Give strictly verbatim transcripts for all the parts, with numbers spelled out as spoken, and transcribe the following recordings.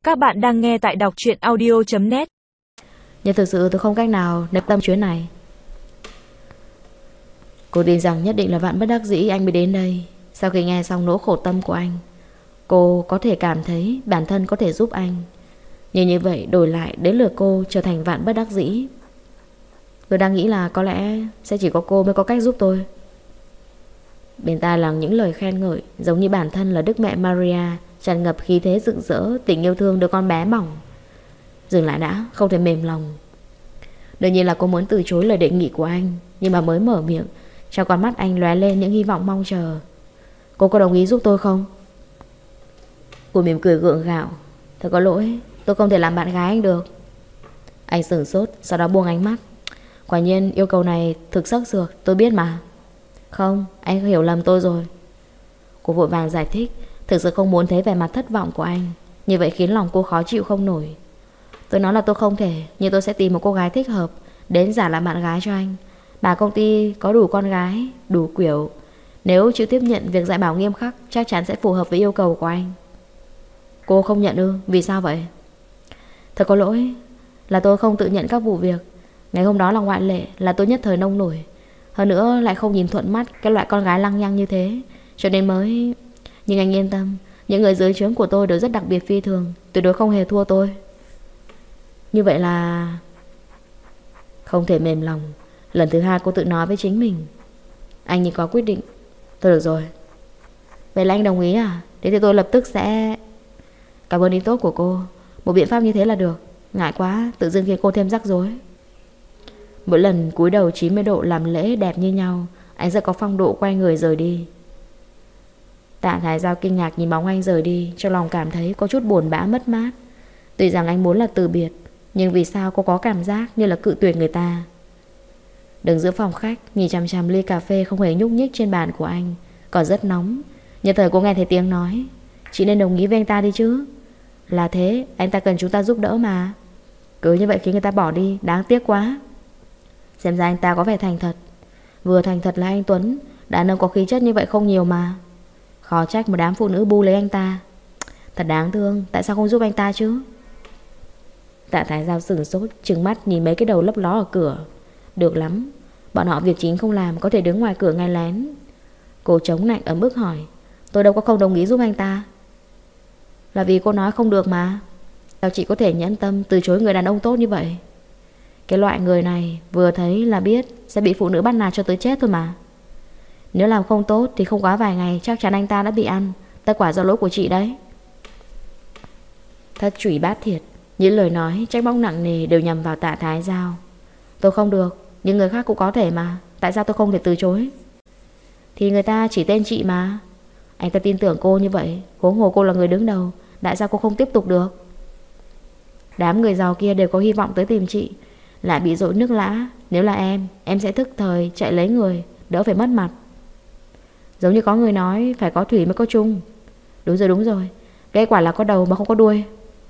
Các bạn đang nghe tại đọc truyện audio chấm net. Nhưng thực sự tôi không cách nào nếp tâm chuyến này. Cô tin rằng nhất định là vạn bất đắc dĩ anh mới đến đây. Sau khi nghe xong nỗi khổ tâm của anh, cô có thể cảm thấy bản thân có thể giúp anh. Nhưng như vậy đổi lại đến lượt cô trở thành vạn bất đắc dĩ. Tôi đang nghĩ là có lẽ sẽ chỉ có cô mới có cách giúp tôi. Bên tai là những lời khen ngợi, giống như bản thân là Đức Mẹ Maria, tràn ngập khí thế rực rỡ, tình yêu thương đứa con bé mỏng. Dừng lại đã, không thể mềm lòng. Đương nhiên là cô muốn từ chối lời đề nghị của anh, nhưng mà mới mở miệng, trong con mắt anh lóe lên những hy vọng mong chờ. Cô có đồng ý giúp tôi không? Cô mỉm cười gượng gạo. Thật có lỗi, tôi không thể làm bạn gái anh được. Anh sửng sốt, sau đó buông ánh mắt. Quả nhiên yêu cầu này thực sắc sược, tôi biết mà. Không, anh hiểu lầm tôi rồi. Cô vội vàng giải thích, thực sự không muốn thấy vẻ mặt thất vọng của anh. Như vậy khiến lòng cô khó chịu không nổi. Tôi nói là tôi không thể, nhưng tôi sẽ tìm một cô gái thích hợp đến giả làm bạn gái cho anh. Bà công ty có đủ con gái, đủ kiểu. Nếu chịu tiếp nhận việc dạy bảo nghiêm khắc, chắc chắn sẽ phù hợp với yêu cầu của anh. Cô không nhận ư? Vì sao vậy? Thật có lỗi, là tôi không tự nhận các vụ việc. Ngày hôm đó là ngoại lệ, là tôi nhất thời nông nổi. Hơn nữa lại không nhìn thuận mắt cái loại con gái lăng nhăng như thế, cho nên mới... Nhưng anh yên tâm, những người dưới trướng của tôi đều rất đặc biệt phi thường, tuyệt đối không hề thua tôi. Như vậy là... Không thể mềm lòng. Lần thứ hai cô tự nói với chính mình. Anh như có quyết định. Thôi được rồi. Vậy là anh đồng ý à? Thế thì tôi lập tức sẽ... Cảm ơn ý tốt của cô. Một biện pháp như thế là được. Ngại quá, tự dưng khiến cô thêm rắc rối. Mỗi lần cúi đầu chín mươi độ làm lễ đẹp như nhau, anh sẽ có phong độ quay người rời đi. Tạ Thái Giao kinh ngạc nhìn bóng anh rời đi, trong lòng cảm thấy có chút buồn bã mất mát. Tuy rằng anh muốn là từ biệt, nhưng vì sao cô có cảm giác như là cự tuyệt người ta. Đứng giữa phòng khách, nhìn chằm chằm ly cà phê không hề nhúc nhích trên bàn của anh, còn rất nóng. Nhất thời cô nghe thấy tiếng nói, chị nên đồng ý với anh ta đi chứ. Là thế, anh ta cần chúng ta giúp đỡ mà. Cứ như vậy khiến người ta bỏ đi, đáng tiếc quá. Xem ra anh ta có vẻ thành thật. Vừa thành thật là anh Tuấn, đàn ông có khí chất như vậy không nhiều mà. Khó trách một đám phụ nữ bu lấy anh ta. Thật đáng thương, tại sao không giúp anh ta chứ? Tạ Thái Giao sửng sốt, trừng mắt nhìn mấy cái đầu lấp ló ở cửa. Được lắm, bọn họ việc chính không làm, có thể đứng ngoài cửa ngay lén. Cô chống nạnh ấm ức hỏi, tôi đâu có không đồng ý giúp anh ta. Là vì cô nói không được mà. Sao chị có thể nhẫn tâm từ chối người đàn ông tốt như vậy? Cái loại người này vừa thấy là biết sẽ bị phụ nữ bắt nạt cho tới chết thôi mà. Nếu làm không tốt thì không quá vài ngày chắc chắn anh ta đã bị ăn. Tất quả do lỗi của chị đấy. Thất chủy bát thiệt. Những lời nói trách móc nặng nề đều nhằm vào Tạ Thái Giao. Tôi không được, nhưng người khác cũng có thể mà. Tại sao tôi không thể từ chối? Thì người ta chỉ tên chị mà. Anh ta tin tưởng cô như vậy, huống hồ cô là người đứng đầu. Tại sao cô không tiếp tục được? Đám người giàu kia đều có hy vọng tới tìm chị, lại bị dội nước lã. Nếu là em, em sẽ thức thời chạy lấy người, đỡ phải mất mặt. Giống như có người nói phải có thủy mới có chung. Đúng rồi đúng rồi, kết quả là có đầu mà không có đuôi.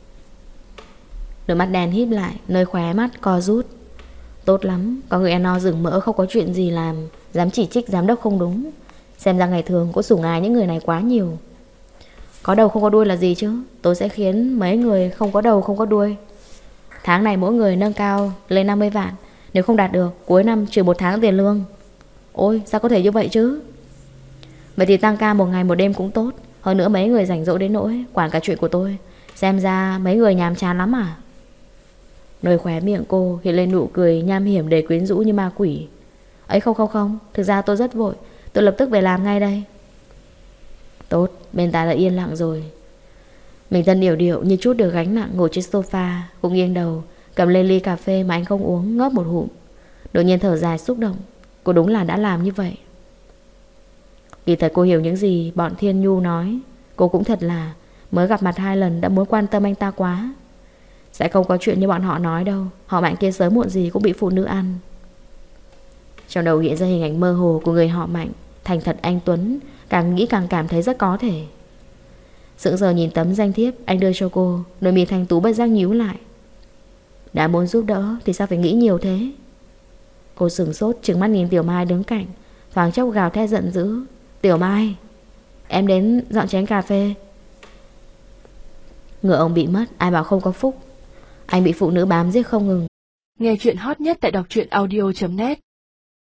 Đôi mắt đen híp lại, nơi khóe mắt co rút. Tốt lắm, có người ăn no rừng mỡ không có chuyện gì làm, dám chỉ trích giám đốc không đúng. Xem ra ngày thường cô sủng ái những người này quá nhiều. Có đầu không có đuôi là gì chứ? Tôi sẽ khiến mấy người không có đầu không có đuôi. Tháng này mỗi người nâng cao lên năm mươi vạn. Nếu không đạt được, cuối năm trừ một tháng tiền lương. Ôi, sao có thể như vậy chứ? Vậy thì tăng ca một ngày một đêm cũng tốt. Hơn nữa mấy người rảnh rỗi đến nỗi quản cả chuyện của tôi. Xem ra mấy người nhàm chán lắm à? Nơi khóe miệng cô hiện lên nụ cười nham hiểm đầy quyến rũ như ma quỷ. Ấy không không không, thực ra tôi rất vội. Tôi lập tức về làm ngay đây. Tốt, bên ta đã yên lặng rồi. Mình thân điệu điệu như chút được gánh nặng ngồi trên sofa, cũng nghiêng đầu cầm lên ly cà phê mà anh không uống, ngớp một hụm. Đột nhiên thở dài xúc động. Cô đúng là đã làm như vậy. Kỳ thật cô hiểu những gì bọn Thiên Nhu nói. Cô cũng thật là mới gặp mặt hai lần đã muốn quan tâm anh ta quá. Sẽ không có chuyện như bọn họ nói đâu. Họ Mạnh kia sớm muộn gì cũng bị phụ nữ ăn. Trong đầu hiện ra hình ảnh mơ hồ của người họ Mạnh, thành thật anh Tuấn. Càng nghĩ càng cảm thấy rất có thể. Sững sờ nhìn tấm danh thiếp anh đưa cho cô, đôi mi thanh tú bất giác nhíu lại. Đã muốn giúp đỡ thì sao phải nghĩ nhiều thế? Cô sửng sốt trừng mắt nhìn Tiểu Mai đứng cạnh, thoáng chốc gào thét giận dữ. Tiểu Mai, em đến dọn chén cà phê. Ngựa ông bị mất, ai bảo không có phúc. Anh bị phụ nữ bám giết không ngừng. Nghe chuyện hot nhất tại đọc truyện audio chấm net.